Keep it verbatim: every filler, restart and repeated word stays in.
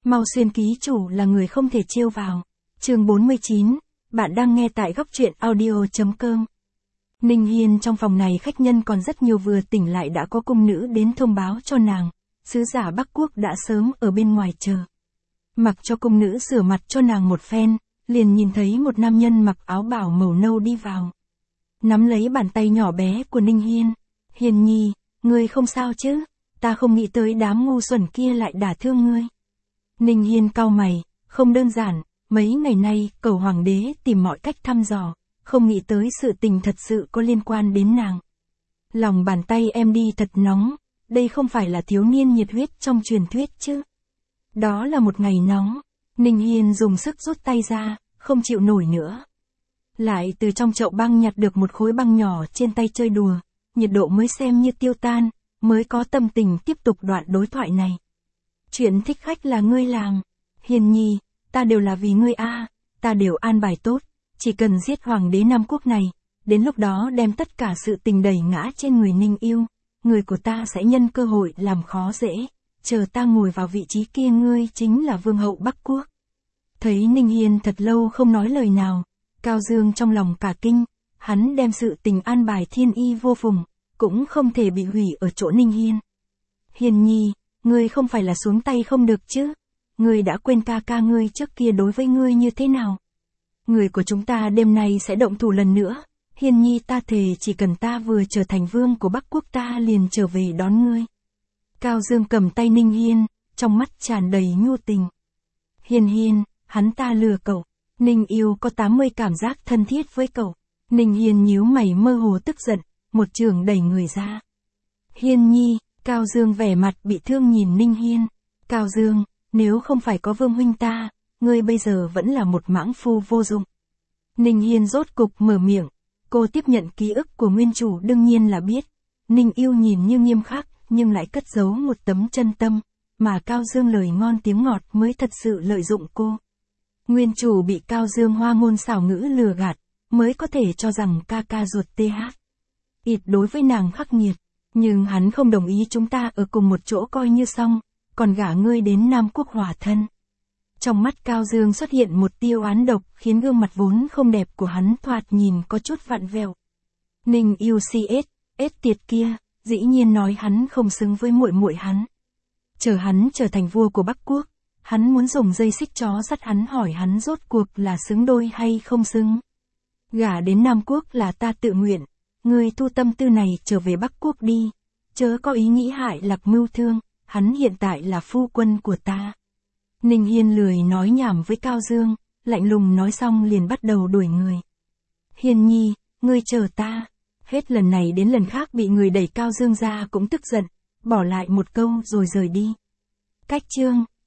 Mau Xuyên ký chủ là người không thể trêu vào. Chương bốn mươi chín, bạn đang nghe tại góc truyện audio chấm com. Ninh Hiên trong phòng này khách nhân còn rất nhiều, vừa tỉnh lại đã có cung nữ đến thông báo cho nàng. Sứ giả Bắc Quốc đã sớm ở bên ngoài chờ. Mặc cho cung nữ rửa mặt cho nàng một phen, liền nhìn thấy một nam nhân mặc áo bào màu nâu đi vào. Nắm lấy bàn tay nhỏ bé của Ninh Hiên. Hiên nhi, ngươi không sao chứ? Ta không nghĩ tới đám ngu xuẩn kia lại đả thương ngươi. Ninh Hiên cau mày, không đơn giản, mấy ngày nay cầu hoàng đế tìm mọi cách thăm dò, không nghĩ tới sự tình thật sự có liên quan đến nàng. Lòng bàn tay em đi thật nóng, đây không phải là thiếu niên nhiệt huyết trong truyền thuyết chứ. Đó là một ngày nóng, Ninh Hiên dùng sức rút tay ra, không chịu nổi nữa. Lại từ trong chậu băng nhặt được một khối băng nhỏ trên tay chơi đùa, nhiệt độ mới xem như tiêu tan, mới có tâm tình tiếp tục đoạn đối thoại này. Chuyện thích khách là ngươi làm. Hiên nhi, ta đều là vì ngươi a, ta đều an bài tốt, chỉ cần giết hoàng đế Nam Quốc này, đến lúc đó đem tất cả sự tình đẩy ngã trên người Ninh yêu, người của ta sẽ nhân cơ hội làm khó dễ, chờ ta ngồi vào vị trí kia ngươi chính là vương hậu Bắc Quốc. Thấy Ninh Hiên thật lâu không nói lời nào, Cao Dương trong lòng cả kinh, hắn đem sự tình an bài thiên y vô phùng, cũng không thể bị hủy ở chỗ Ninh Hiên. Hiên nhi, ngươi không phải là xuống tay không được chứ? Ngươi đã quên ca ca ngươi trước kia đối với ngươi như thế nào? Người của chúng ta đêm nay sẽ động thủ lần nữa. Hiên nhi, ta thề chỉ cần ta vừa trở thành vương của Bắc Quốc ta liền trở về đón ngươi. Cao Dương cầm tay Ninh Hiên, trong mắt tràn đầy nhu tình. Hiên Hiên, hắn ta lừa cậu. Ninh yêu có tám mươi cảm giác thân thiết với cậu. Ninh Hiên nhíu mày mơ hồ tức giận, một chưởng đẩy người ra. Hiên nhi, Cao Dương vẻ mặt bị thương nhìn Ninh Hiên. Cao Dương, nếu không phải có vương huynh ta, ngươi bây giờ vẫn là một mãng phu vô dụng. Ninh Hiên rốt cục mở miệng, cô tiếp nhận ký ức của nguyên chủ đương nhiên là biết. Ninh yêu nhìn như nghiêm khắc, nhưng lại cất giấu một tấm chân tâm, mà Cao Dương lời ngon tiếng ngọt mới thật sự lợi dụng cô. Nguyên chủ bị Cao Dương hoa ngôn xảo ngữ lừa gạt, mới có thể cho rằng ca ca ruột tê hát ít đối với nàng khắc nghiệt. Nhưng hắn không đồng ý chúng ta ở cùng một chỗ coi như xong, còn gả ngươi đến Nam Quốc hòa thân. Trong mắt Cao Dương xuất hiện một tia oán độc, khiến gương mặt vốn không đẹp của hắn thoạt nhìn có chút vặn vẹo. Ninh yêu si ết, ết tiệt kia, dĩ nhiên nói hắn không xứng với muội muội hắn. Chờ hắn trở thành vua của Bắc Quốc, hắn muốn dùng dây xích chó dắt hắn, hỏi hắn rốt cuộc là xứng đôi hay không xứng. Gả đến Nam Quốc là ta tự nguyện. Ngươi thu tâm tư này trở về Bắc Quốc đi, chớ có ý nghĩ hại Lạc Mưu Thương, hắn hiện tại là phu quân của ta. Ninh Hiên lười nói nhảm với Cao Dương, lạnh lùng nói xong liền bắt đầu đuổi người. Hiên nhi, ngươi chờ ta. Hết lần này đến lần khác bị người đẩy Cao Dương ra cũng tức giận, bỏ lại một câu rồi rời đi. Cách chương